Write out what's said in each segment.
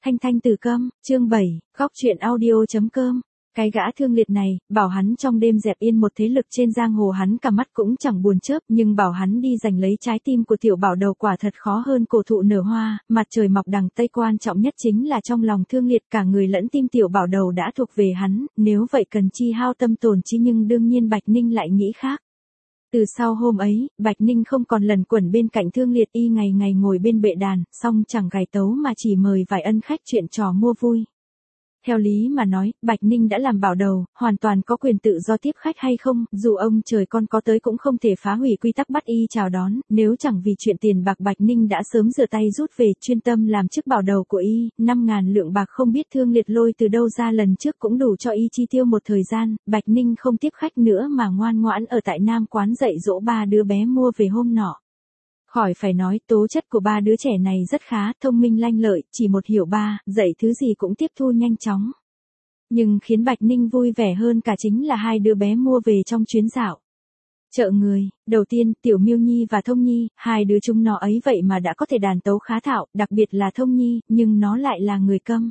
Thanh thanh từ câm, chương 7, góc chuyện audio.com. Cái gã thương liệt này, bảo hắn trong đêm dẹp yên một thế lực trên giang hồ hắn cả mắt cũng chẳng buồn chớp, nhưng bảo hắn đi giành lấy trái tim của tiểu bảo đầu quả thật khó hơn cổ thụ nở hoa, mặt trời mọc đằng tây, quan trọng nhất chính là trong lòng thương liệt cả người lẫn tim tiểu bảo đầu đã thuộc về hắn, nếu vậy cần chi hao tâm tổn chi, nhưng đương nhiên Bạch Ninh lại nghĩ khác. Từ sau hôm ấy, Bạch Ninh không còn lẩn quẩn bên cạnh thương liệt, y ngày ngày ngồi bên bệ đàn, song chẳng gài tấu mà chỉ mời vài ân khách chuyện trò mua vui. Theo lý mà nói, Bạch Ninh đã làm bảo đầu, hoàn toàn có quyền tự do tiếp khách hay không, dù ông trời con có tới cũng không thể phá hủy quy tắc bắt y chào đón, nếu chẳng vì chuyện tiền bạc Bạch Ninh đã sớm rửa tay rút về, chuyên tâm làm chức bảo đầu của y, 5.000 lượng bạc không biết thương liệt lôi từ đâu ra lần trước cũng đủ cho y chi tiêu một thời gian, Bạch Ninh không tiếp khách nữa mà ngoan ngoãn ở tại Nam quán dạy dỗ ba đứa bé mua về hôm nọ. Khỏi phải nói, tố chất của ba đứa trẻ này rất khá, thông minh lanh lợi, chỉ một hiểu ba, dạy thứ gì cũng tiếp thu nhanh chóng. Nhưng khiến Bạch Ninh vui vẻ hơn cả chính là hai đứa bé mua về trong chuyến dạo chợ người. Đầu tiên, Tiểu Miêu Nhi và Thông Nhi, hai đứa chúng nó ấy vậy mà đã có thể đàn tấu khá thạo, đặc biệt là Thông Nhi, nhưng nó lại là người câm.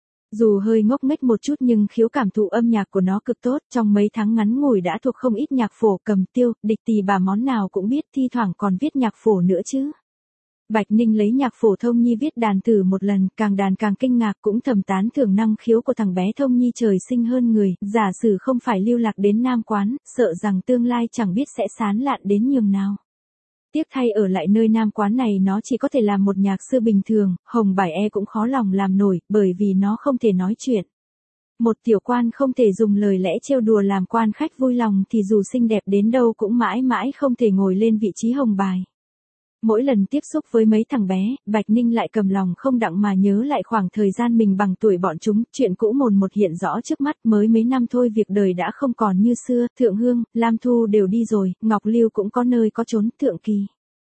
Dù hơi ngốc nghếch một chút nhưng khiếu cảm thụ âm nhạc của nó cực tốt, trong mấy tháng ngắn ngủi đã thuộc không ít nhạc phổ, cầm tiêu, địch tỳ bà món nào cũng biết, thi thoảng còn viết nhạc phổ nữa chứ. Bạch Ninh lấy nhạc phổ Thông Nhi viết đàn thử một lần, càng đàn càng kinh ngạc, cũng thầm tán thưởng năng khiếu của thằng bé Thông Nhi trời sinh hơn người, giả sử không phải lưu lạc đến Nam quán, sợ rằng tương lai chẳng biết sẽ sán lạn đến nhường nào. Tiếc thay ở lại nơi Nam quán này nó chỉ có thể làm một nhạc sư bình thường, Hồng Bài cũng khó lòng làm nổi, bởi vì nó không thể nói chuyện. Một tiểu quan không thể dùng lời lẽ trêu đùa làm quan khách vui lòng thì dù xinh đẹp đến đâu cũng mãi mãi không thể ngồi lên vị trí Hồng Bài. Mỗi lần tiếp xúc với mấy thằng bé, Bạch Ninh lại cầm lòng không đặng mà nhớ lại khoảng thời gian mình bằng tuổi bọn chúng, chuyện cũ mồn một hiện rõ trước mắt, mới mấy năm thôi việc đời đã không còn như xưa, Thượng Hương, Lam Thu đều đi rồi, Ngọc Lưu cũng có nơi có chốn, Thượng Kỳ.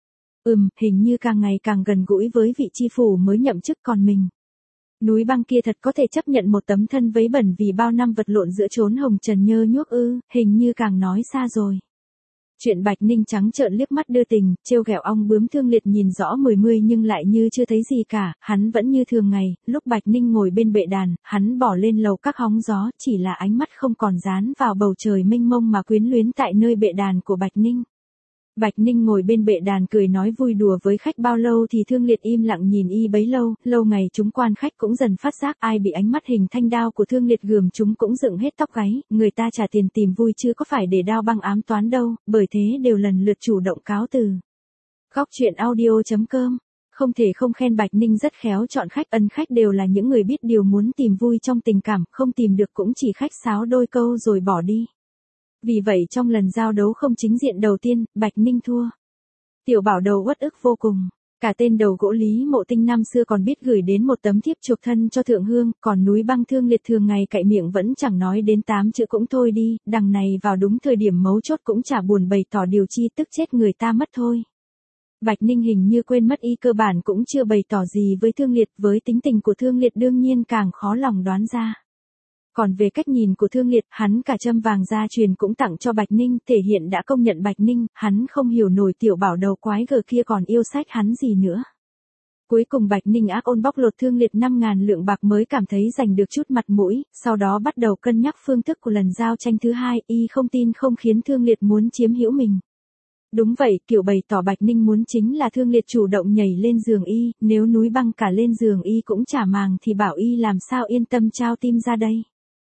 Hình như càng ngày càng gần gũi với vị chi phủ mới nhậm chức, còn mình. Núi Băng kia thật có thể chấp nhận một tấm thân vấy bẩn vì bao năm vật lộn giữa chốn hồng trần nhơ nhuốc ư, hình như càng nói xa rồi. Chuyện Bạch Ninh trắng trợn liếc mắt đưa tình, trêu ghẹo ong bướm thương liệt nhìn rõ mười mươi nhưng lại như chưa thấy gì cả, hắn vẫn như thường ngày, lúc Bạch Ninh ngồi bên bệ đàn, hắn bỏ lên lầu các hóng gió, chỉ là ánh mắt không còn dán vào bầu trời mênh mông mà quyến luyến tại nơi bệ đàn của Bạch Ninh. Bạch Ninh ngồi bên bệ đàn cười nói vui đùa với khách bao lâu thì thương liệt im lặng nhìn y bấy lâu, lâu ngày chúng quan khách cũng dần phát giác ai bị ánh mắt hình thanh đao của thương liệt gườm chúng cũng dựng hết tóc gáy, người ta trả tiền tìm vui chứ có phải để đao băng ám toán đâu, bởi thế đều lần lượt chủ động cáo từ. Góc chuyện audio.com. Không thể không khen Bạch Ninh rất khéo chọn khách, ân khách đều là những người biết điều muốn tìm vui trong tình cảm, không tìm được cũng chỉ khách sáo đôi câu rồi bỏ đi. Vì vậy trong lần giao đấu không chính diện đầu tiên, Bạch Ninh thua. Tiểu bảo đầu uất ức vô cùng. Cả tên đầu gỗ Lý Mộ Tinh năm xưa còn biết gửi đến một tấm thiếp chuộc thân cho Thượng Hương, còn Núi Băng thương liệt thường ngày cậy miệng vẫn chẳng nói đến 8 chữ cũng thôi đi, đằng này vào đúng thời điểm mấu chốt cũng chả buồn bày tỏ điều chi, tức chết người ta mất thôi. Bạch Ninh hình như quên mất y cơ bản cũng chưa bày tỏ gì với thương liệt, với tính tình của thương liệt đương nhiên càng khó lòng đoán ra. Còn về cách nhìn của thương liệt, hắn cả châm vàng gia truyền cũng tặng cho Bạch Ninh, thể hiện đã công nhận Bạch Ninh, hắn không hiểu nổi tiểu bảo đầu quái gở kia còn yêu sách hắn gì nữa. Cuối cùng Bạch Ninh ác ôn bóc lột thương liệt 5.000 lượng bạc mới cảm thấy giành được chút mặt mũi, sau đó bắt đầu cân nhắc phương thức của lần giao tranh thứ hai, y không tin không khiến thương liệt muốn chiếm hữu mình. Đúng vậy, kiểu bày tỏ Bạch Ninh muốn chính là thương liệt chủ động nhảy lên giường y, nếu Núi Băng cả lên giường y cũng chả màng thì bảo y làm sao yên tâm trao tim ra đây.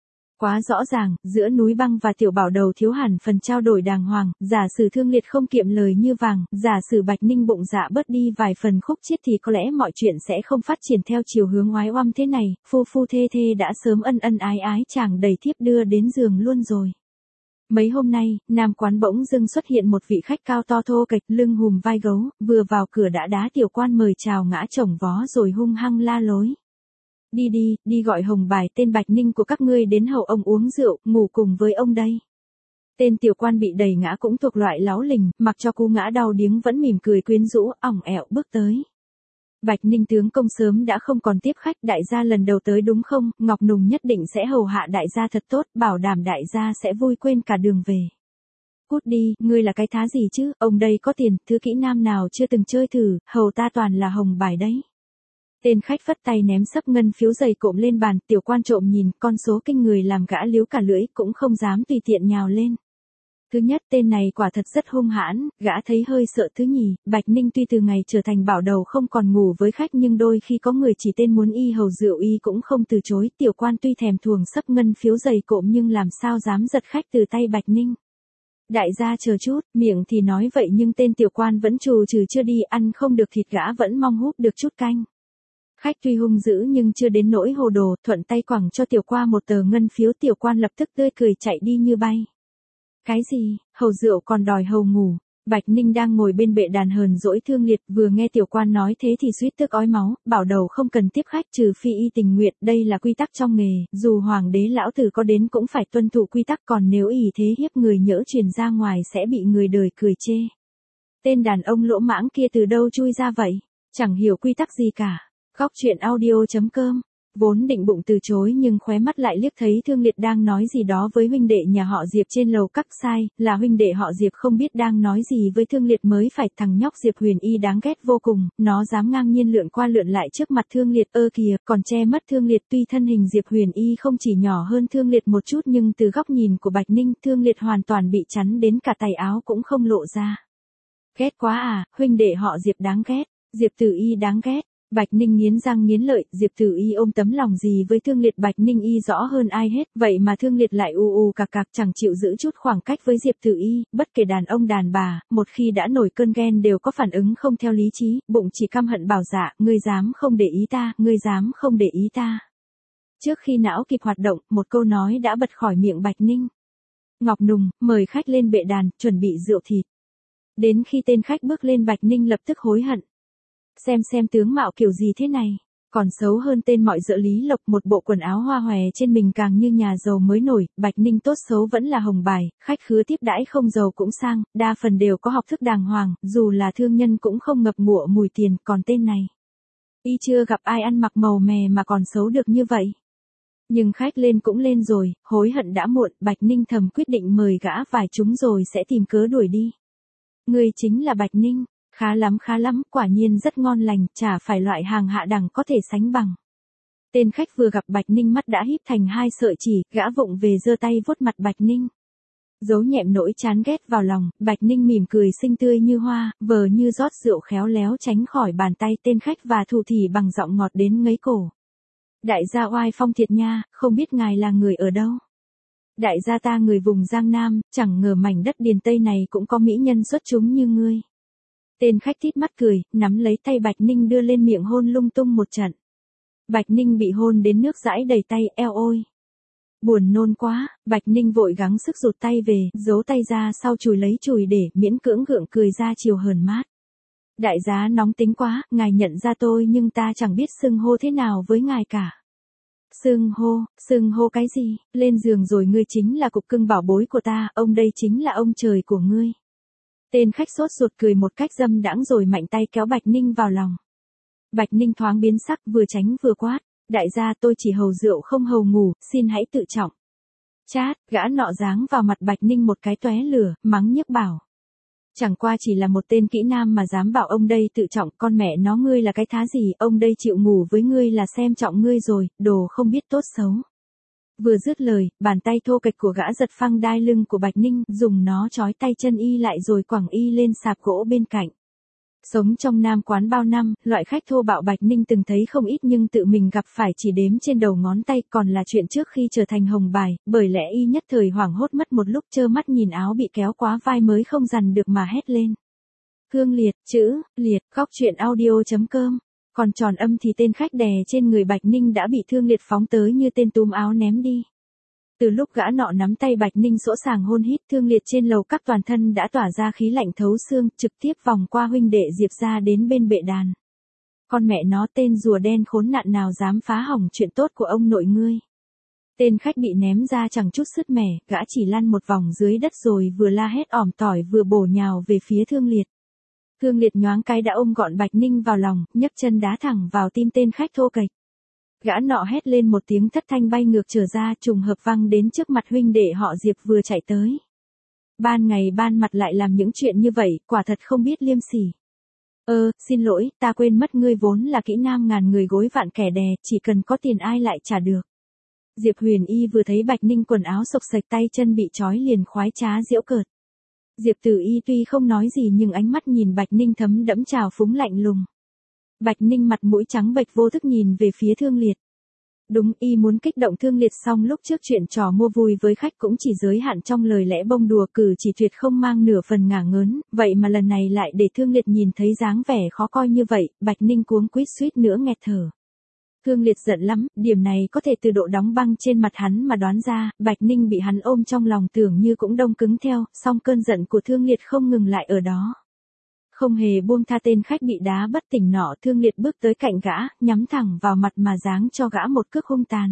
Quá rõ ràng, giữa Núi Băng và tiểu bảo đầu thiếu hẳn phần trao đổi đàng hoàng, giả sử thương liệt không kiệm lời như vàng, giả sử Bạch Ninh bụng dạ bớt đi vài phần khúc chiết thì có lẽ mọi chuyện sẽ không phát triển theo chiều hướng oái oăm thế này, phu phu thê thê đã sớm ân ân ái ái chàng đầy thiếp đưa đến giường luôn rồi. Mấy hôm nay, Nam quán bỗng dưng xuất hiện một vị khách cao to thô kệch, lưng hùm vai gấu, vừa vào cửa đã đá tiểu quan mời chào ngã chồng vó rồi hung hăng la lối. Đi gọi Hồng Bài tên Bạch Ninh của các ngươi đến hầu ông uống rượu, ngủ cùng với ông đây. Tên tiểu quan bị đẩy ngã cũng thuộc loại láo lình, mặc cho cú ngã đau điếng vẫn mỉm cười quyến rũ, ỏng ẹo bước tới. Bạch Ninh tướng công sớm đã không còn tiếp khách, đại gia lần đầu tới đúng không, Ngọc Nùng nhất định sẽ hầu hạ đại gia thật tốt, bảo đảm đại gia sẽ vui quên cả đường về. Cút đi, ngươi là cái thá gì chứ, ông đây có tiền, thứ kỹ nam nào chưa từng chơi thử, hầu ta toàn là Hồng Bài đấy. Tên khách phất tay ném sấp ngân phiếu dày cộm lên bàn, tiểu quan trộm nhìn, con số kinh người làm gã líu cả lưỡi, cũng không dám tùy tiện nhào lên. Thứ nhất, tên này quả thật rất hung hãn, gã thấy hơi sợ. Thứ nhì, Bạch Ninh tuy từ ngày trở thành bảo đầu không còn ngủ với khách nhưng đôi khi có người chỉ tên muốn y hầu rượu y cũng không từ chối. Tiểu quan tuy thèm thuồng sấp ngân phiếu dày cộm nhưng làm sao dám giật khách từ tay Bạch Ninh. Đại gia chờ chút, miệng thì nói vậy nhưng tên tiểu quan vẫn trù trừ chưa đi, ăn không được thịt gã vẫn mong húp được chút canh. Khách tuy hung dữ nhưng chưa đến nỗi hồ đồ, thuận tay quẳng cho tiểu qua một tờ ngân phiếu. Tiểu quan lập tức tươi cười chạy đi như bay. Cái gì, hầu rượu còn đòi hầu ngủ? Bạch Ninh đang ngồi bên bệ đàn hờn dỗi thương liệt, vừa nghe tiểu quan nói thế thì suýt tức ói máu, bảo đầu không cần tiếp khách trừ phi y tình nguyện, đây là quy tắc trong nghề, dù hoàng đế lão tử có đến cũng phải tuân thủ quy tắc, còn nếu ỷ thế hiếp người nhỡ truyền ra ngoài sẽ bị người đời cười chê. Tên đàn ông lỗ mãng kia từ đâu chui ra vậy? Chẳng hiểu quy tắc gì cả. Góc truyện audio.com. Vốn định bụng từ chối nhưng khóe mắt lại liếc thấy Thương Liệt đang nói gì đó với huynh đệ nhà họ Diệp trên lầu các. Sai, là huynh đệ họ Diệp không biết đang nói gì với Thương Liệt mới phải. Thằng nhóc Diệp Huyền Y đáng ghét vô cùng, nó dám ngang nhiên lượn qua lượn lại trước mặt Thương Liệt, ơ kìa, còn che mất Thương Liệt. Tuy thân hình Diệp Huyền Y không chỉ nhỏ hơn Thương Liệt một chút nhưng từ góc nhìn của Bạch Ninh, Thương Liệt hoàn toàn bị chắn đến cả tay áo cũng không lộ ra. Ghét quá à, huynh đệ họ Diệp đáng ghét, Diệp Tử Y đáng ghét. Bạch Ninh nghiến răng nghiến lợi, Diệp Tử Y ôm tấm lòng gì với Thương Liệt. Bạch Ninh y rõ hơn ai hết, vậy mà Thương Liệt lại cạc cạc chẳng chịu giữ chút khoảng cách với Diệp Tử Y. Bất kể đàn ông đàn bà, một khi đã nổi cơn ghen đều có phản ứng không theo lý trí, bụng chỉ căm hận bảo dạ, ngươi dám không để ý ta, ngươi dám không để ý ta. Trước khi não kịp hoạt động, một câu nói đã bật khỏi miệng Bạch Ninh. Ngọc Nùng, mời khách lên bệ đàn, chuẩn bị rượu thịt. Đến khi tên khách bước lên Bạch Ninh lập tức hối hận. Xem tướng mạo kiểu gì thế này, còn xấu hơn tên mọi dợ Lý Lộc, một bộ quần áo hoa hòe trên mình càng như nhà giàu mới nổi. Bạch Ninh tốt xấu vẫn là hồng bài, khách khứa tiếp đãi không giàu cũng sang, đa phần đều có học thức đàng hoàng, dù là thương nhân cũng không ngập ngụa mùi tiền, còn tên này. Y chưa gặp ai ăn mặc màu mè mà còn xấu được như vậy. Nhưng khách lên cũng lên rồi, hối hận đã muộn, Bạch Ninh thầm quyết định mời gã vài chúng rồi sẽ tìm cớ đuổi đi. Ngươi chính là Bạch Ninh. Khá lắm, quả nhiên rất ngon lành, chả phải loại hàng hạ đẳng có thể sánh bằng. Tên khách vừa gặp Bạch Ninh mắt đã híp thành hai sợi chỉ, gã vụng về giơ tay vuốt mặt Bạch Ninh. Giấu nhẹm nỗi chán ghét vào lòng, Bạch Ninh mỉm cười xinh tươi như hoa, vờ như rót rượu khéo léo tránh khỏi bàn tay tên khách và thủ thỉ bằng giọng ngọt đến ngấy cổ. Đại gia oai phong thiệt nha, không biết ngài là người ở đâu. Đại gia ta người vùng Giang Nam, chẳng ngờ mảnh đất Điền Tây này cũng có mỹ nhân xuất chúng như ngươi. Tên khách tít mắt cười, nắm lấy tay Bạch Ninh đưa lên miệng hôn lung tung một trận. Bạch Ninh bị hôn đến nước dãi đầy tay, eo ôi. Buồn nôn quá, Bạch Ninh vội gắng sức rụt tay về, giấu tay ra sau chùi lấy chùi để miễn cưỡng gượng cười ra chiều hờn mát. Đại giá nóng tính quá, ngài nhận ra tôi nhưng ta chẳng biết xưng hô thế nào với ngài cả. Xưng hô cái gì, lên giường rồi ngươi chính là cục cưng bảo bối của ta, ông đây chính là ông trời của ngươi. Tên khách sốt ruột cười một cách dâm đãng rồi mạnh tay kéo Bạch Ninh vào lòng. Bạch Ninh thoáng biến sắc, vừa tránh vừa quát. Đại gia tôi chỉ hầu rượu không hầu ngủ, xin hãy tự trọng. Chát, gã nọ giáng vào mặt Bạch Ninh một cái tóe lửa, mắng nhiếc bảo. Chẳng qua chỉ là một tên kỹ nam mà dám bảo ông đây tự trọng, con mẹ nó ngươi là cái thá gì, ông đây chịu ngủ với ngươi là xem trọng ngươi rồi, đồ không biết tốt xấu. Vừa dứt lời, bàn tay thô kệch của gã giật phăng đai lưng của Bạch Ninh, dùng nó trói tay chân y lại rồi quẳng y lên sạp gỗ bên cạnh. Sống trong Nam quán bao năm, loại khách thô bạo Bạch Ninh từng thấy không ít nhưng tự mình gặp phải chỉ đếm trên đầu ngón tay, còn là chuyện trước khi trở thành hồng bài, bởi lẽ y nhất thời hoảng hốt mất một lúc, trơ mắt nhìn áo bị kéo quá vai mới không dằn được mà hét lên. Cương liệt, chữ, liệt, góc truyện audio.com. Còn tròn âm thì tên khách đè trên người Bạch Ninh đã bị Thương Liệt phóng tới như tên túm áo ném đi. Từ lúc gã nọ nắm tay Bạch Ninh sỗ sàng hôn hít, Thương Liệt trên lầu các toàn thân đã tỏa ra khí lạnh thấu xương, trực tiếp vòng qua huynh đệ Diệp ra đến bên bệ đàn. Con mẹ nó, tên rùa đen khốn nạn nào dám phá hỏng chuyện tốt của ông nội ngươi. Tên khách bị ném ra chẳng chút sứt mẻ, gã chỉ lăn một vòng dưới đất rồi vừa la hét ỏm tỏi vừa bổ nhào về phía Thương Liệt. Thương Liệt nhoáng cái đã ôm gọn Bạch Ninh vào lòng, nhấc chân đá thẳng vào tim tên khách thô kệch. Gã nọ hét lên một tiếng thất thanh bay ngược trở ra, trùng hợp văng đến trước mặt huynh đệ họ Diệp vừa chạy tới. Ban ngày ban mặt lại làm những chuyện như vậy, quả thật không biết liêm sỉ. Xin lỗi, ta quên mất ngươi vốn là kỹ nam ngàn người gối vạn kẻ đè, chỉ cần có tiền ai lại trả được. Diệp Huyền Y vừa thấy Bạch Ninh quần áo xộc xệch tay chân bị trói liền khoái trá giễu cợt. Diệp Tử Y tuy không nói gì nhưng ánh mắt nhìn Bạch Ninh thấm đẫm trào phúng lạnh lùng. Bạch Ninh mặt mũi trắng bệch vô thức nhìn về phía Thương Liệt. Đúng, y muốn kích động Thương Liệt, xong lúc trước chuyện trò mua vui với khách cũng chỉ giới hạn trong lời lẽ bông đùa, cử chỉ tuyệt không mang nửa phần ngả ngớn, vậy mà lần này lại để Thương Liệt nhìn thấy dáng vẻ khó coi như vậy, Bạch Ninh cuống quýt suýt nữa nghẹt thở. Thương Liệt giận lắm, điểm này có thể từ độ đóng băng trên mặt hắn mà đoán ra, Bạch Ninh bị hắn ôm trong lòng tưởng như cũng đông cứng theo, song cơn giận của Thương Liệt không ngừng lại ở đó. Không hề buông tha tên khách bị đá bất tỉnh nọ, Thương Liệt bước tới cạnh gã, nhắm thẳng vào mặt mà giáng cho gã một cước hung tàn.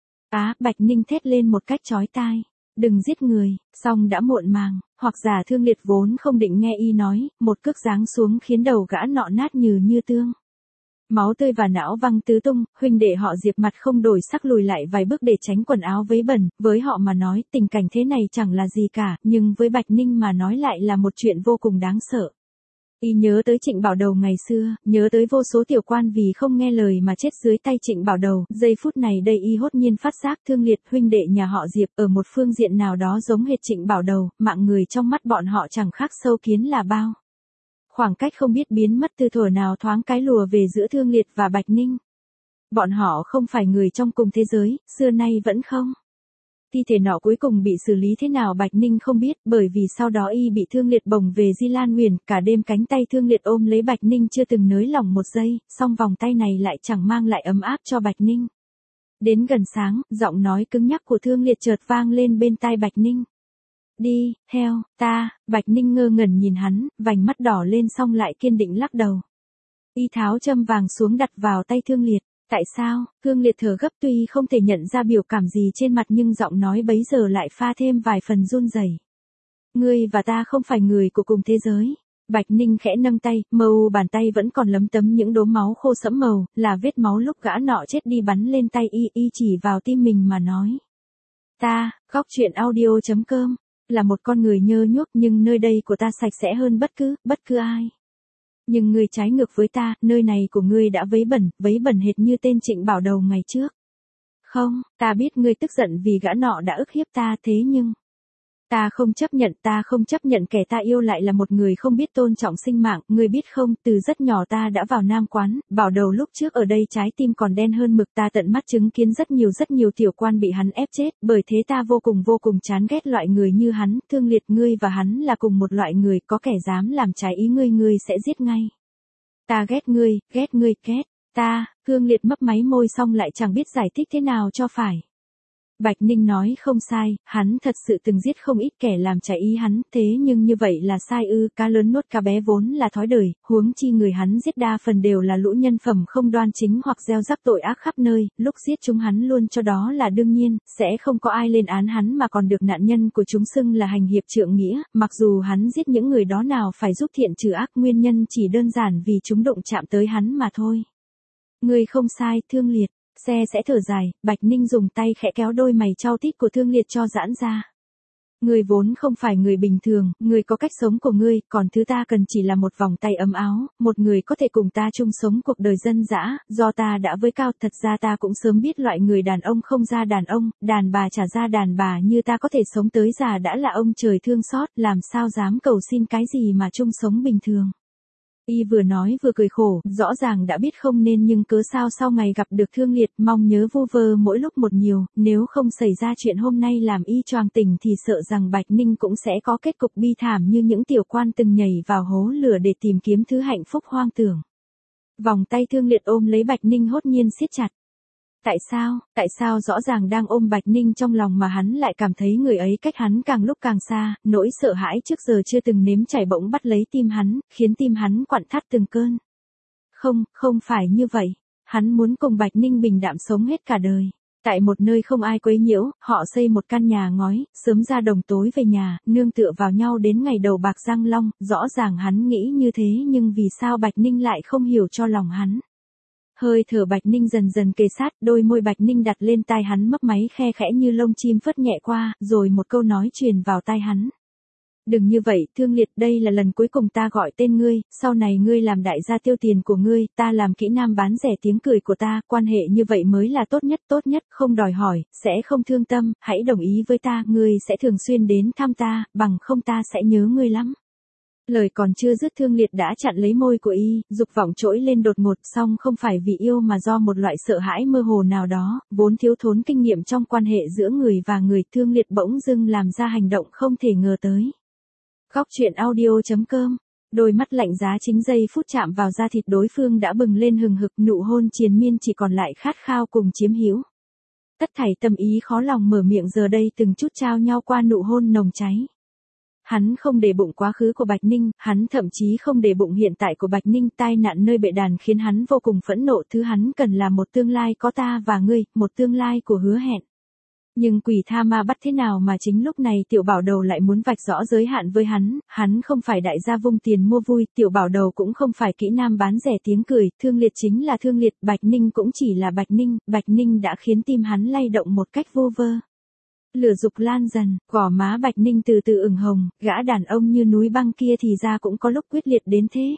Bạch Ninh thét lên một cách chói tai. Đừng giết người, song đã muộn màng, hoặc giả Thương Liệt vốn không định nghe y nói, một cước giáng xuống khiến đầu gã nọ nát như tương. Máu tươi và não văng tứ tung, huynh đệ họ Diệp mặt không đổi sắc lùi lại vài bước để tránh quần áo vấy bẩn, với họ mà nói tình cảnh thế này chẳng là gì cả, nhưng với Bạch Ninh mà nói lại là một chuyện vô cùng đáng sợ. Y nhớ tới Trịnh Bảo Đầu ngày xưa, nhớ tới vô số tiểu quan vì không nghe lời mà chết dưới tay Trịnh Bảo Đầu, giây phút này đây y hốt nhiên phát giác Thương Liệt huynh đệ nhà họ Diệp ở một phương diện nào đó giống hệt Trịnh Bảo Đầu, mạng người trong mắt bọn họ chẳng khác sâu kiến là bao. Khoảng cách không biết biến mất từ thuở nào thoáng cái lùa về giữa Thương Liệt và Bạch Ninh. Bọn họ không phải người trong cùng thế giới, xưa nay vẫn không. Thi thể nọ cuối cùng bị xử lý thế nào Bạch Ninh không biết, bởi vì sau đó y bị Thương Liệt bồng về Di Lan Huyền, cả đêm cánh tay Thương Liệt ôm lấy Bạch Ninh chưa từng nới lỏng một giây, song vòng tay này lại chẳng mang lại ấm áp cho Bạch Ninh. Đến gần sáng, giọng nói cứng nhắc của Thương Liệt chợt vang lên bên tai Bạch Ninh. Đi, theo, ta. Bạch Ninh ngơ ngẩn nhìn hắn, vành mắt đỏ lên song lại kiên định lắc đầu. Y tháo châm vàng xuống đặt vào tay Thương Liệt. Tại sao? Thương Liệt thở gấp tuy không thể nhận ra biểu cảm gì trên mặt nhưng giọng nói bấy giờ lại pha thêm vài phần run rẩy. Ngươi và ta không phải người của cùng thế giới. Bạch Ninh khẽ nâng tay, màu bàn tay vẫn còn lấm tấm những đốm máu khô sẫm màu, là vết máu lúc gã nọ chết đi bắn lên tay y chỉ vào tim mình mà nói. Ta, góc truyện audio.com, là một con người nhơ nhuốc nhưng nơi đây của ta sạch sẽ hơn bất cứ ai. Nhưng ngươi trái ngược với ta, nơi này của ngươi đã vấy bẩn hệt như tên Trịnh Bảo Đầu ngày trước. Không, ta biết ngươi tức giận vì gã nọ đã ức hiếp ta, thế nhưng ta không chấp nhận kẻ ta yêu lại là một người không biết tôn trọng sinh mạng, ngươi biết không, từ rất nhỏ ta đã vào Nam Quán, Bảo Đầu lúc trước ở đây trái tim còn đen hơn mực, ta tận mắt chứng kiến rất nhiều tiểu quan bị hắn ép chết, bởi thế ta vô cùng chán ghét loại người như hắn. Thương Liệt, ngươi và hắn là cùng một loại người, có kẻ dám làm trái ý ngươi sẽ giết ngay. Ta ghét ngươi, ta. Thương Liệt mấp máy môi xong lại chẳng biết giải thích thế nào cho phải. Bạch Ninh nói không sai, hắn thật sự từng giết không ít kẻ làm trái ý hắn, thế nhưng như vậy là sai ư? Cá lớn nuốt cá bé vốn là thói đời, huống chi người hắn giết đa phần đều là lũ nhân phẩm không đoan chính hoặc gieo rắc tội ác khắp nơi, lúc giết chúng hắn luôn cho đó là đương nhiên, sẽ không có ai lên án hắn mà còn được nạn nhân của chúng xưng là hành hiệp trượng nghĩa, mặc dù hắn giết những người đó nào phải giúp thiện trừ ác, nguyên nhân chỉ đơn giản vì chúng đụng chạm tới hắn mà thôi. Ngươi không sai, Thương Liệt. Xe sẽ thở dài, Bạch Ninh dùng tay khẽ kéo đôi mày chau tít của Thương Liệt cho giãn ra. Ngươi vốn không phải người bình thường, ngươi có cách sống của ngươi, còn thứ ta cần chỉ là một vòng tay ấm áo, một người có thể cùng ta chung sống cuộc đời dân dã, do ta đã với cao, thật ra ta cũng sớm biết loại người đàn ông không ra đàn ông, đàn bà trả ra đàn bà như ta có thể sống tới già đã là ông trời thương xót, làm sao dám cầu xin cái gì mà chung sống bình thường. Y vừa nói vừa cười khổ, rõ ràng đã biết không nên nhưng cớ sao sau ngày gặp được Thương Liệt, mong nhớ vu vơ mỗi lúc một nhiều, nếu không xảy ra chuyện hôm nay làm y choàng tỉnh thì sợ rằng Bạch Ninh cũng sẽ có kết cục bi thảm như những tiểu quan từng nhảy vào hố lửa để tìm kiếm thứ hạnh phúc hoang tưởng. Vòng tay Thương Liệt ôm lấy Bạch Ninh hốt nhiên siết chặt. Tại sao rõ ràng đang ôm Bạch Ninh trong lòng mà hắn lại cảm thấy người ấy cách hắn càng lúc càng xa, nỗi sợ hãi trước giờ chưa từng nếm trải bỗng bắt lấy tim hắn, khiến tim hắn quặn thắt từng cơn. Không phải như vậy, hắn muốn cùng Bạch Ninh bình đạm sống hết cả đời. Tại một nơi không ai quấy nhiễu, họ xây một căn nhà ngói, sớm ra đồng tối về nhà, nương tựa vào nhau đến ngày đầu bạc răng long, rõ ràng hắn nghĩ như thế nhưng vì sao Bạch Ninh lại không hiểu cho lòng hắn. Hơi thở Bạch Ninh dần kề sát, đôi môi Bạch Ninh đặt lên tai hắn mấp máy khe khẽ như lông chim phất nhẹ qua, rồi một câu nói truyền vào tai hắn. Đừng như vậy, Thương Liệt, đây là lần cuối cùng ta gọi tên ngươi, sau này ngươi làm đại gia tiêu tiền của ngươi, ta làm kỹ nam bán rẻ tiếng cười của ta, quan hệ như vậy mới là tốt nhất, không đòi hỏi, sẽ không thương tâm, hãy đồng ý với ta, ngươi sẽ thường xuyên đến thăm ta, bằng không ta sẽ nhớ ngươi lắm. Lời còn chưa dứt, Thương Liệt đã chặn lấy môi của y, dục vọng trỗi lên đột ngột, song không phải vì yêu mà do một loại sợ hãi mơ hồ nào đó, vốn thiếu thốn kinh nghiệm trong quan hệ giữa người và người. Thương Liệt bỗng dưng làm ra hành động không thể ngờ tới. Góc truyện audio.com. Đôi mắt lạnh giá chính giây phút chạm vào da thịt đối phương đã bừng lên hừng hực, nụ hôn triền miên chỉ còn lại khát khao cùng chiếm hữu. Tất thảy tâm ý khó lòng mở miệng giờ đây từng chút trao nhau qua nụ hôn nồng cháy. Hắn không để bụng quá khứ của Bạch Ninh, hắn thậm chí không để bụng hiện tại của Bạch Ninh. Tai nạn nơi bệ đàn khiến hắn vô cùng phẫn nộ, thứ hắn cần là một tương lai có ta và ngươi, một tương lai của hứa hẹn. Nhưng quỷ tha ma bắt thế nào mà chính lúc này Tiểu Bảo Đầu lại muốn vạch rõ giới hạn với hắn không phải đại gia vung tiền mua vui, Tiểu Bảo Đầu cũng không phải kỹ nam bán rẻ tiếng cười, Thương Liệt chính là Thương Liệt, Bạch Ninh cũng chỉ là Bạch Ninh đã khiến tim hắn lay động một cách vô vơ. Lửa dục lan dần, gò má Bạch Ninh từ từ ửng hồng, gã đàn ông như núi băng kia thì ra cũng có lúc quyết liệt đến thế.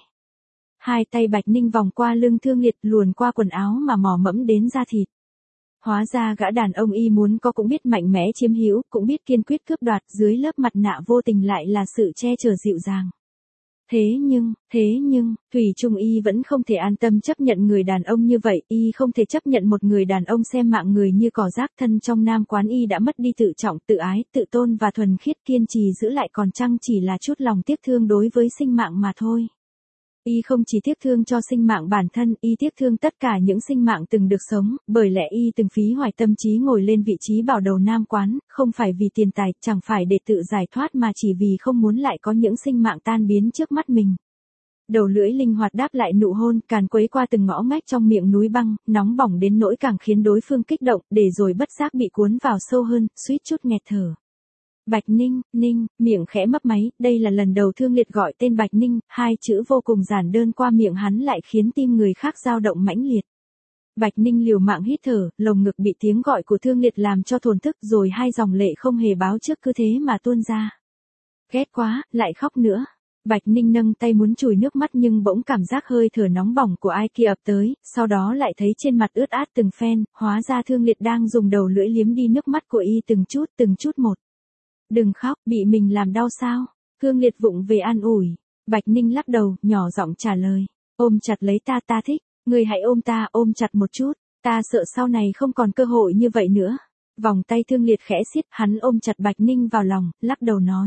Hai tay Bạch Ninh vòng qua lưng Thương Liệt, luồn qua quần áo mà mò mẫm đến da thịt. Hóa ra gã đàn ông y muốn có cũng biết mạnh mẽ chiếm hữu, cũng biết kiên quyết cướp đoạt, dưới lớp mặt nạ vô tình lại là sự che chở dịu dàng. Thế nhưng, thủy chung y vẫn không thể an tâm chấp nhận người đàn ông như vậy, y không thể chấp nhận một người đàn ông xem mạng người như cỏ rác. Thân trong nam quán y đã mất đi tự trọng, tự ái, tự tôn và thuần khiết, kiên trì giữ lại còn chăng chỉ là chút lòng tiếc thương đối với sinh mạng mà thôi. Y không chỉ tiếc thương cho sinh mạng bản thân, y tiếc thương tất cả những sinh mạng từng được sống, bởi lẽ y từng phí hoài tâm trí ngồi lên vị trí bảo đầu nam quán, không phải vì tiền tài, chẳng phải để tự giải thoát mà chỉ vì không muốn lại có những sinh mạng tan biến trước mắt mình. Đầu lưỡi linh hoạt đáp lại nụ hôn, càn quấy qua từng ngõ ngách trong miệng núi băng, nóng bỏng đến nỗi càng khiến đối phương kích động, để rồi bất giác bị cuốn vào sâu hơn, suýt chút nghẹt thở. Bạch Ninh, miệng khẽ mấp máy, đây là lần đầu Thương Liệt gọi tên Bạch Ninh, hai chữ vô cùng giản đơn qua miệng hắn lại khiến tim người khác dao động mãnh liệt. Bạch Ninh liều mạng hít thở, lồng ngực bị tiếng gọi của Thương Liệt làm cho thổn thức, rồi hai dòng lệ không hề báo trước cứ thế mà tuôn ra. Ghét quá, lại khóc nữa. Bạch Ninh nâng tay muốn chùi nước mắt nhưng bỗng cảm giác hơi thở nóng bỏng của ai kia ập tới, sau đó lại thấy trên mặt ướt át từng phen, hóa ra Thương Liệt đang dùng đầu lưỡi liếm đi nước mắt của y từng chút một. Đừng khóc, bị mình làm đau sao? Thương Liệt vụng về an ủi. Bạch Ninh lắc đầu, nhỏ giọng trả lời. Ôm chặt lấy ta thích. Ngươi hãy ôm ta, ôm chặt một chút. Ta sợ sau này không còn cơ hội như vậy nữa. Vòng tay Thương Liệt khẽ siết, hắn ôm chặt Bạch Ninh vào lòng, lắc đầu nói.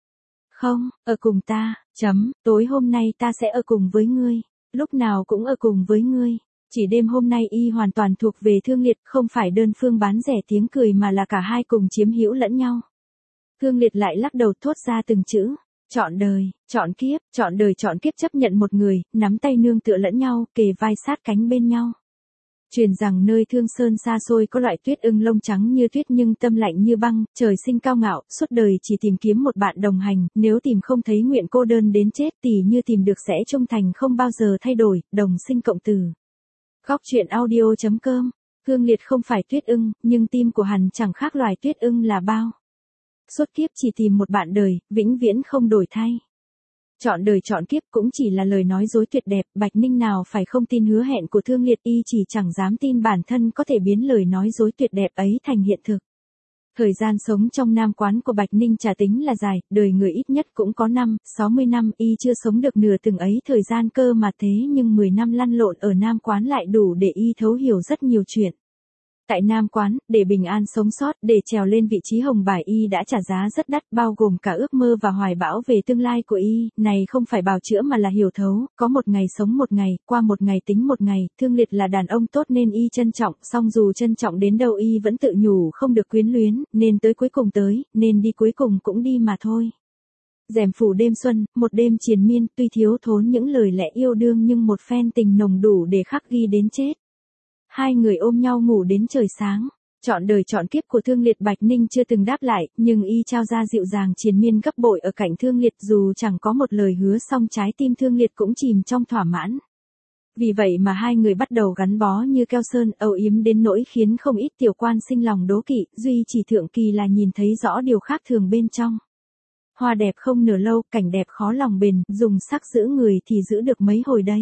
Không, ở cùng ta, tối hôm nay ta sẽ ở cùng với ngươi. Lúc nào cũng ở cùng với ngươi. Chỉ đêm hôm nay y hoàn toàn thuộc về Thương Liệt, không phải đơn phương bán rẻ tiếng cười mà là cả hai cùng chiếm hữu lẫn nhau. Thương Liệt lại lắc đầu thốt ra từng chữ. Chọn đời, chọn kiếp chấp nhận một người, nắm tay nương tựa lẫn nhau, kề vai sát cánh bên nhau. Truyền rằng nơi Thương Sơn xa xôi có loại tuyết ưng lông trắng như tuyết nhưng tâm lạnh như băng, trời sinh cao ngạo, suốt đời chỉ tìm kiếm một bạn đồng hành, nếu tìm không thấy nguyện cô đơn đến chết, tỉ như tìm được sẽ trung thành không bao giờ thay đổi, đồng sinh cộng tử. Góc truyện audio.com. Thương Liệt không phải tuyết ưng, nhưng tim của hắn chẳng khác loài tuyết ưng là bao. Suốt kiếp chỉ tìm một bạn đời, vĩnh viễn không đổi thay. Chọn đời chọn kiếp cũng chỉ là lời nói dối tuyệt đẹp, Bạch Ninh nào phải không tin hứa hẹn của Thương Liệt, y chỉ chẳng dám tin bản thân có thể biến lời nói dối tuyệt đẹp ấy thành hiện thực. Thời gian sống trong nam quán của Bạch Ninh chả tính là dài, đời người ít nhất cũng có 60 năm, y chưa sống được nửa từng ấy thời gian cơ mà, thế nhưng 10 năm lăn lộn ở nam quán lại đủ để y thấu hiểu rất nhiều chuyện. Tại nam quán, để bình an sống sót, để trèo lên vị trí hồng bài y đã trả giá rất đắt, bao gồm cả ước mơ và hoài bão về tương lai của y, này không phải bào chữa mà là hiểu thấu, có một ngày sống một ngày, qua một ngày tính một ngày, Thương Liệt là đàn ông tốt nên y trân trọng, song dù trân trọng đến đâu y vẫn tự nhủ không được quyến luyến, nên tới cuối cùng tới, nên đi cuối cùng cũng đi mà thôi. Rèm phủ đêm xuân, một đêm triền miên, tuy thiếu thốn những lời lẽ yêu đương nhưng một phen tình nồng đủ để khắc ghi đến chết. Hai người ôm nhau ngủ đến trời sáng. Chọn đời chọn kiếp của Thương Liệt, Bạch Ninh chưa từng đáp lại, nhưng y trao ra dịu dàng triền miên gấp bội ở cạnh Thương Liệt, dù chẳng có một lời hứa song trái tim Thương Liệt cũng chìm trong thỏa mãn. Vì vậy mà hai người bắt đầu gắn bó như keo sơn, âu yếm đến nỗi khiến không ít tiểu quan sinh lòng đố kỵ, duy chỉ Thượng Kỳ là nhìn thấy rõ điều khác thường bên trong. Hoa đẹp không nở lâu, cảnh đẹp khó lòng bền, dùng sắc giữ người thì giữ được mấy hồi đây.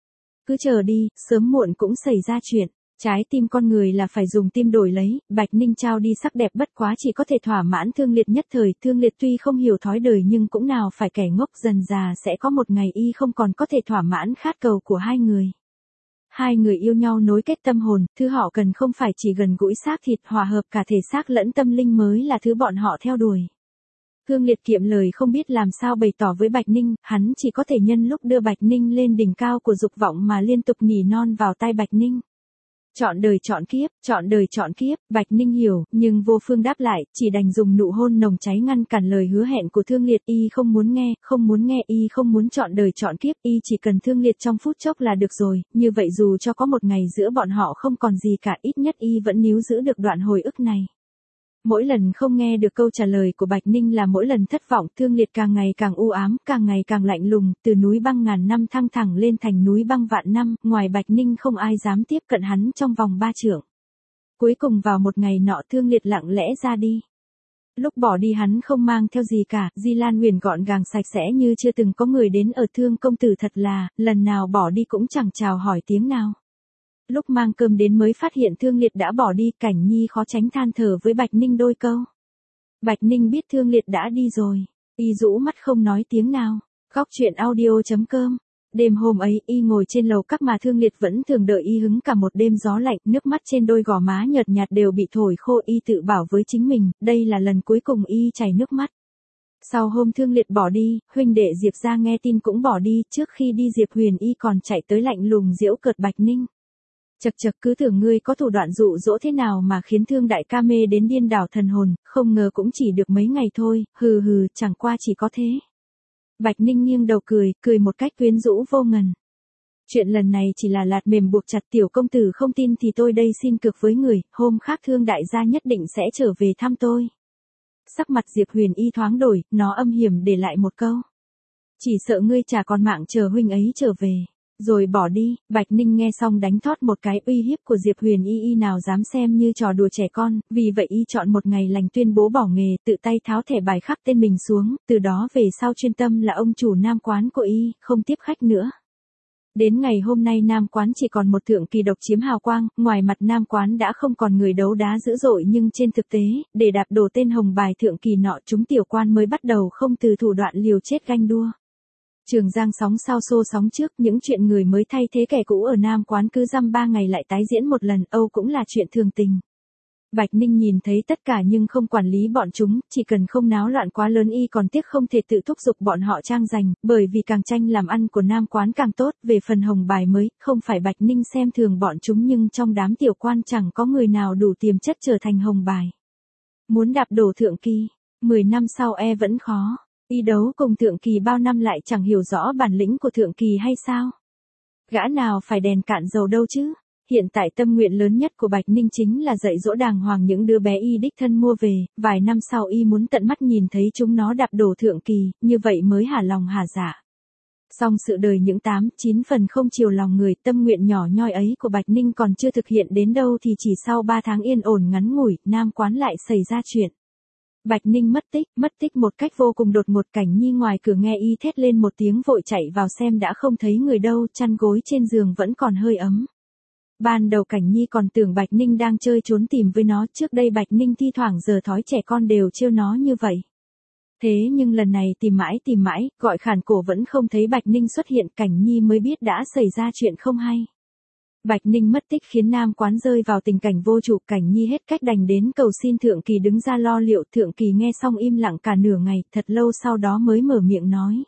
Cứ chờ đi, sớm muộn cũng xảy ra chuyện. Trái tim con người là phải dùng tim đổi lấy, Bạch Ninh trao đi sắc đẹp bất quá chỉ có thể thỏa mãn Thương Liệt nhất thời, Thương Liệt tuy không hiểu thói đời nhưng cũng nào phải kẻ ngốc, dần già sẽ có một ngày y không còn có thể thỏa mãn khát cầu của hai người. Hai người yêu nhau nối kết tâm hồn, thứ họ cần không phải chỉ gần gũi xác thịt, hòa hợp cả thể xác lẫn tâm linh mới là thứ bọn họ theo đuổi. Thương Liệt kiệm lời không biết làm sao bày tỏ với Bạch Ninh, hắn chỉ có thể nhân lúc đưa Bạch Ninh lên đỉnh cao của dục vọng mà liên tục nỉ non vào tai Bạch Ninh. Chọn đời chọn kiếp, chọn đời chọn kiếp, Bạch Ninh hiểu, nhưng vô phương đáp lại, chỉ đành dùng nụ hôn nồng cháy ngăn cản lời hứa hẹn của Thương Liệt. Y không muốn nghe, y không muốn chọn đời chọn kiếp, y chỉ cần Thương Liệt trong phút chốc là được rồi, như vậy dù cho có một ngày giữa bọn họ không còn gì cả, ít nhất y vẫn níu giữ được đoạn hồi ức này. Mỗi lần không nghe được câu trả lời của Bạch Ninh là mỗi lần thất vọng, Thương Liệt càng ngày càng u ám, càng ngày càng lạnh lùng, từ núi băng ngàn năm thăng thẳng lên thành núi băng vạn năm, ngoài Bạch Ninh không ai dám tiếp cận hắn trong vòng 3 trượng. Cuối cùng vào một ngày nọ Thương Liệt lặng lẽ ra đi. Lúc bỏ đi hắn không mang theo gì cả, Di Lan Huyền gọn gàng sạch sẽ như chưa từng có người đến ở, Thương công tử thật là, lần nào bỏ đi cũng chẳng chào hỏi tiếng nào. Lúc mang cơm đến mới phát hiện Thương Liệt đã bỏ đi, Cảnh Nhi khó tránh than thở với Bạch Ninh đôi câu. Bạch Ninh biết Thương Liệt đã đi rồi, y rũ mắt không nói tiếng nào. Góc truyện audio.com. Đêm hôm ấy y ngồi trên lầu các mà Thương Liệt vẫn thường đợi y hứng cả một đêm gió lạnh, nước mắt trên đôi gò má nhợt nhạt đều bị thổi khô, y tự bảo với chính mình, đây là lần cuối cùng y chảy nước mắt. Sau hôm Thương Liệt bỏ đi, huynh đệ Diệp gia nghe tin cũng bỏ đi, trước khi đi Diệp Huyền y còn chạy tới lạnh lùng giễu cợt Bạch Ninh. Chậc chậc, cứ tưởng ngươi có thủ đoạn dụ dỗ thế nào mà khiến Thương đại ca mê đến điên đảo thần hồn, không ngờ cũng chỉ được mấy ngày thôi, hừ hừ, chẳng qua chỉ có thế. Bạch Ninh nghiêng đầu cười một cách quyến rũ vô ngần. Chuyện lần này chỉ là lạt mềm buộc chặt, tiểu công tử không tin thì tôi đây xin cược với người, hôm khác Thương đại gia nhất định sẽ trở về thăm tôi. Sắc mặt Diệp Huyền y thoáng đổi, nó âm hiểm để lại một câu. Chỉ sợ ngươi chả còn mạng chờ huynh ấy trở về. Rồi bỏ đi. Bạch Ninh nghe xong đánh thót một cái, uy hiếp của Diệp Huyền y nào dám xem như trò đùa trẻ con, vì vậy y chọn một ngày lành tuyên bố bỏ nghề, tự tay tháo thẻ bài khắc tên mình xuống, từ đó về sau chuyên tâm là ông chủ nam quán của y, không tiếp khách nữa. Đến ngày hôm nay nam quán chỉ còn một thượng kỳ độc chiếm hào quang, ngoài mặt nam quán đã không còn người đấu đá dữ dội, nhưng trên thực tế, để đạp đổ tên hồng bài thượng kỳ nọ, chúng tiểu quan mới bắt đầu không từ thủ đoạn liều chết ganh đua. Trường Giang sóng sau xô sóng trước, những chuyện người mới thay thế kẻ cũ ở nam quán cứ dăm 3 ngày lại tái diễn một lần, Âu cũng là chuyện thường tình. Bạch Ninh nhìn thấy tất cả nhưng không quản lý bọn chúng, chỉ cần không náo loạn quá lớn y còn tiếc không thể tự thúc giục bọn họ trang giành, bởi vì càng tranh làm ăn của nam quán càng tốt. Về phần hồng bài mới, không phải Bạch Ninh xem thường bọn chúng, nhưng trong đám tiểu quan chẳng có người nào đủ tiềm chất trở thành hồng bài. Muốn đạp đổ thượng kỳ, 10 năm sau vẫn khó. Y đấu cùng thượng kỳ bao năm lại chẳng hiểu rõ bản lĩnh của thượng kỳ hay sao? Gã nào phải đèn cạn dầu đâu chứ? Hiện tại tâm nguyện lớn nhất của Bạch Ninh chính là dạy dỗ đàng hoàng những đứa bé y đích thân mua về, vài năm sau y muốn tận mắt nhìn thấy chúng nó đạp đổ thượng kỳ, như vậy mới hả lòng hả dạ. Song sự đời những 8-9 phần không chiều lòng người, tâm nguyện nhỏ nhoi ấy của Bạch Ninh còn chưa thực hiện đến đâu thì chỉ sau 3 tháng yên ổn ngắn ngủi, nam quán lại xảy ra chuyện. Bạch Ninh mất tích một cách vô cùng đột ngột. Cảnh Nhi ngoài cửa nghe y thét lên một tiếng vội chạy vào xem đã không thấy người đâu, chăn gối trên giường vẫn còn hơi ấm. Ban đầu Cảnh Nhi còn tưởng Bạch Ninh đang chơi trốn tìm với nó, trước đây Bạch Ninh thi thoảng giờ thói trẻ con đều trêu nó như vậy. Thế nhưng lần này tìm mãi, gọi khản cổ vẫn không thấy Bạch Ninh xuất hiện, Cảnh Nhi mới biết đã xảy ra chuyện không hay. Bạch Ninh mất tích khiến nam quán rơi vào tình cảnh vô chủ, Cảnh Nhi hết cách đành đến cầu xin thượng kỳ đứng ra lo liệu. Thượng kỳ nghe xong im lặng cả nửa ngày, thật lâu sau đó mới mở miệng nói.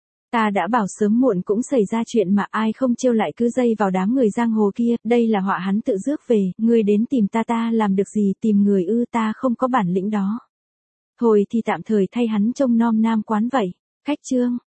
Ta đã bảo sớm muộn cũng xảy ra chuyện mà ai không trêu lại cứ dây vào đám người giang hồ kia, đây là họa hắn tự rước về, ngươi đến tìm ta làm được gì, tìm người ư, ta không có bản lĩnh đó. Thôi thì tạm thời thay hắn trông nom nam quán vậy. Khách trương.